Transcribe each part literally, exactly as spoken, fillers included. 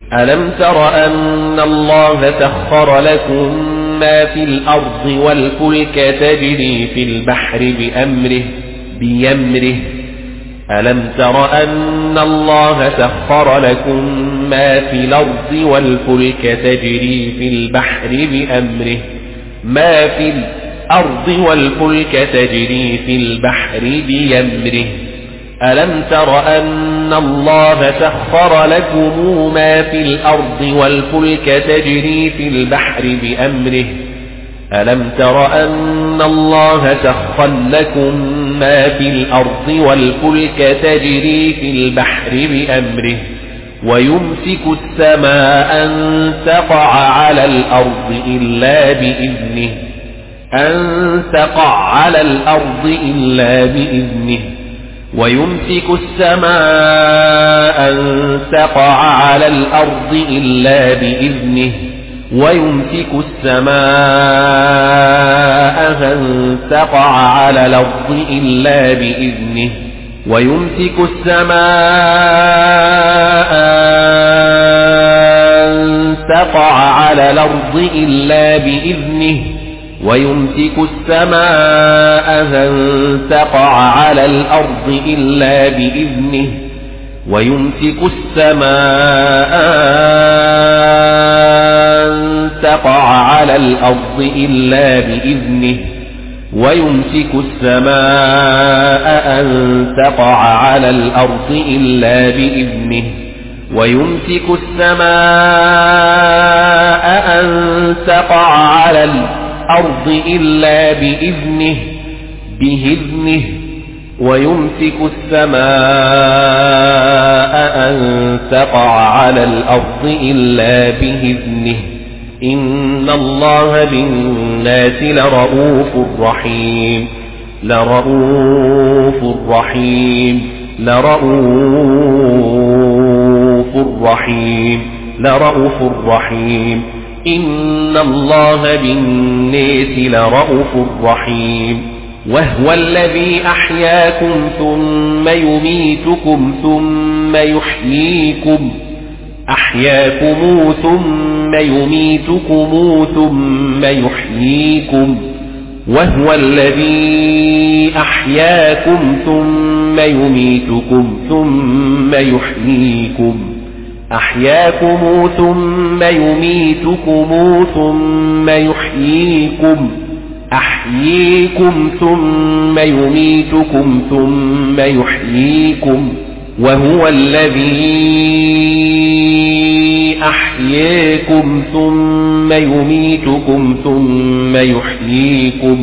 ألم تر أن الله سخر لكم ما في الأرض والفلك تجري في البحر بأمره بيمره ألم تر أن الله سخر لكم ما في الأرض والفلك تجري في البحر بأمره ما في الأرض والفلك تجري في البحر بيمره ألم تر أن الله سخر لكم ما في الأرض والفلك تجري في البحر بأمره ألم تر أن الله سخر لكم ما في الأرض والفلك تجري في البحر بأمره ويمسك السماء أن تقع على الأرض إلا بإذنه أن تقع على الأرض إلا بإذنه ويمسك السماء أن تقع على الأرض إلا بإذنه ويمسك السماء أن تقع على الأرض إلا بإذنه ويمسك السماء أن تقع على الأرض إلا بإذنه ويمسك السماء أن تقع على الأرض إلا بإذنه ويمسك السماء أن تقع على الأرض إلا بإذنه ويمسك السماء أن تقع على الأرض إلا بإذنه ويمسك السماء أن تقع على الأرض إلا بإذنه بإذنه ويمسك السماء أن تقع على الأرض إلا بإذنه إن الله بالناس لرؤوف رحيم لرؤوف رحيم لرؤوف رحيم لرؤوف رحيم إن الله بالناس لرؤوف رحيم وهو الذي أحياكم ثم يميتكم ثم يحييكم أحياكم ثم يميتكم ثم يحييكم وهو الذي أحياكم ثم يميتكم ثم يحييكم أحياكم ثم يميتكم ثم يحييكم أحييكم ثم يميتكم ثم يحييكم وهو الذي أحياكم ثم يميتكم ثم يحييكم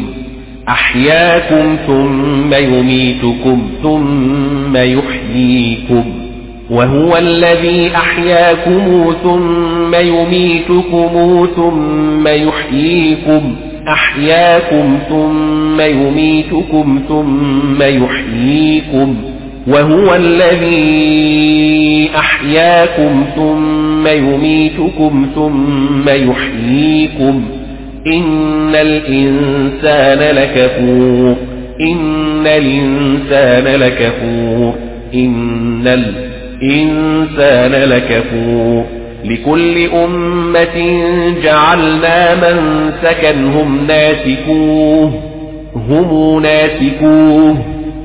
أحياكم ثم يميتكم ثم يحييكم وهو الذي أحياكم ثم يميتكم ثم يحييكم أحياكم ثم يميتكم ثم يحييكم وهو الذي أحياكم ثم يميتكم ثم يحييكم إن الإنسان لكفور إن الإنسان لكفور إن الإنسان لكفور لكل أمة جعلنا منسكا هم ناسكوه هم ناسكوه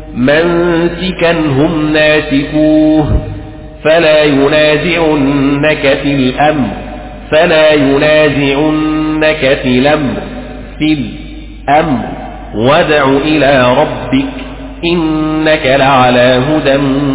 منسكا هم ناسكوه فلا ينازعنك في الأمر فلا ينازعنك في الأمر في الأمر وادع إلى ربك إنك لعلى هدى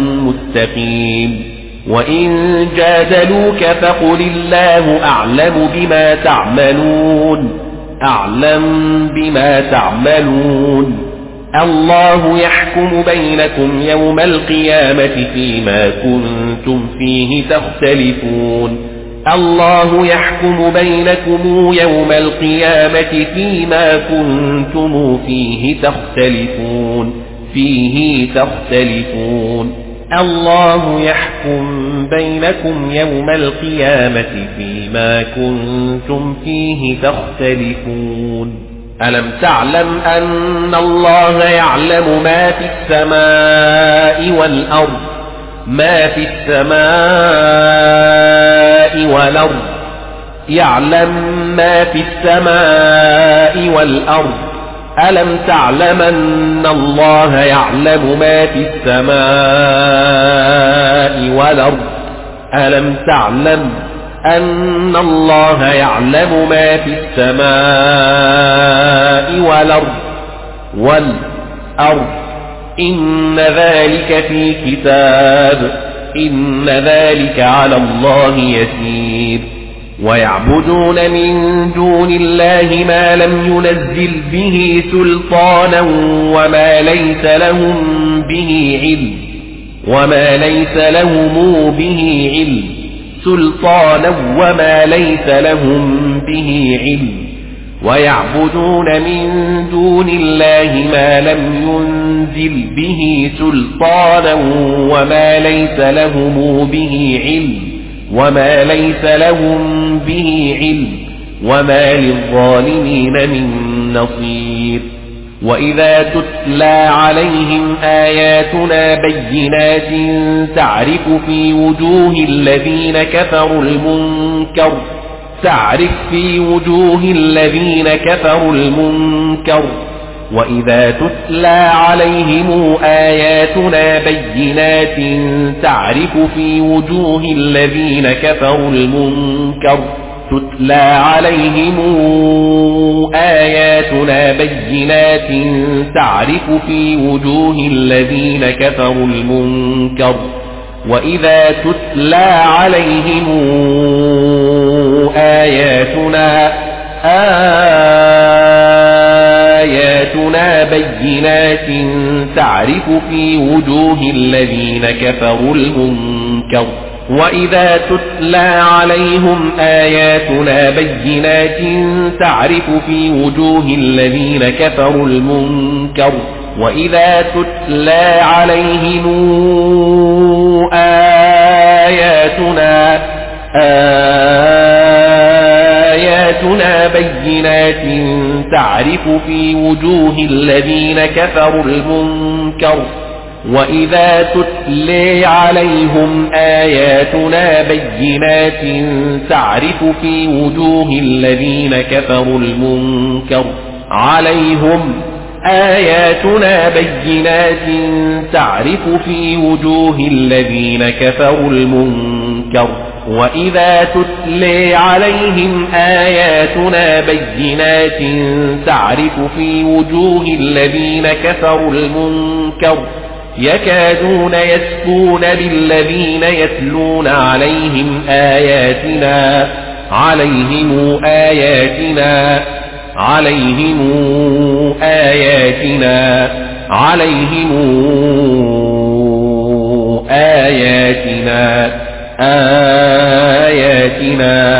مستقيم وإن جادلوك فقل الله أعلم بما تعملون أعلم بما تعملون الله يحكم بينكم يوم القيامة فيما كنتم فيه تختلفون الله يحكم بينكم يوم القيامة فيما كنتم فيه تختلفون فيه تختلفون الله يحكم بينكم يوم القيامة فيما كنتم فيه تختلفون ألم تعلم أن الله يعلم ما في السماء والأرض ما في السماء والأرض يعلم ما في السماء والأرض ألم تعلم أن الله يعلم ما في السماء والأرض ألم تعلم أن الله يعلم ما في السماء والأرض والأرض إن ذلك في كتاب إن ذلك على الله يسير ويعبدون من دون الله ما لم ينزل به سلطانا وما ليس لهم به علم وما ليس لهم به علم سلطانا وما ليس لهم به علم ويعبدون من دون الله ما لم ينزل به سلطانا وما ليس لهم به علم وما ليس لهم به علم وما للظالمين من نصير وإذا تتلى عليهم آياتنا بينات تعرف في وجوه الذين كفروا المنكر تعرف في وجوه الذين كفروا المنكر وإذا تتلى عليهم آياتنا بينات تعرف في وجوه الذين كفروا المنكر تتلى عليهم آياتنا بينات تعرف في وجوه الذين كفروا المنكر وإذا تتلى عليهم آياتنا آياتنا بينات تعرف في وجوه الذين كفروا المنكر وإذا تتلى عليهم آياتنا بينات تعرف في وجوه الذين كفروا المنكر وإذا تتلى عليهم آياتنا آياتنا بينات تعرف في وجوه الذين كفروا المنكر وإذا تتلى عليهم آياتنا بينات تعرف في وجوه الذين كفروا المنكر عليهم آياتنا بينات تعرف في وجوه الذين كفروا المنكر وإذا تتلى عليهم آياتنا بينات تعرف في وجوه الذين كفروا المنكر يكادون يسقون بالذين يتلون عليهم آياتنا عليهم آياتنا عليهم آياتنا عليهم آياتنا آياتنا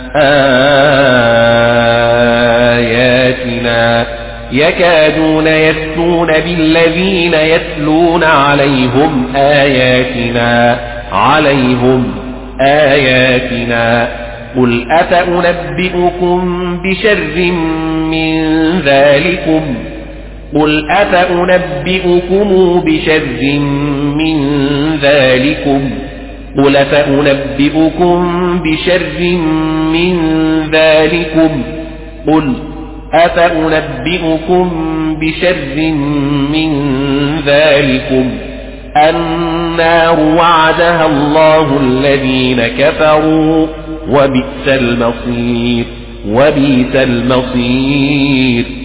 آياتنا يكادون يسقون بالذين يتلون عليهم آياتنا عليهم آياتنا قل أفأنبئكم بشر من ذلكم قل أفأنبئكم بشر من ذلكم قل أفأنبئكم بشر من ذلكم قل أفأنبئكم بشر من ذلكم النار وعدها الله الذين كفروا وبئس المصير وبئس المصير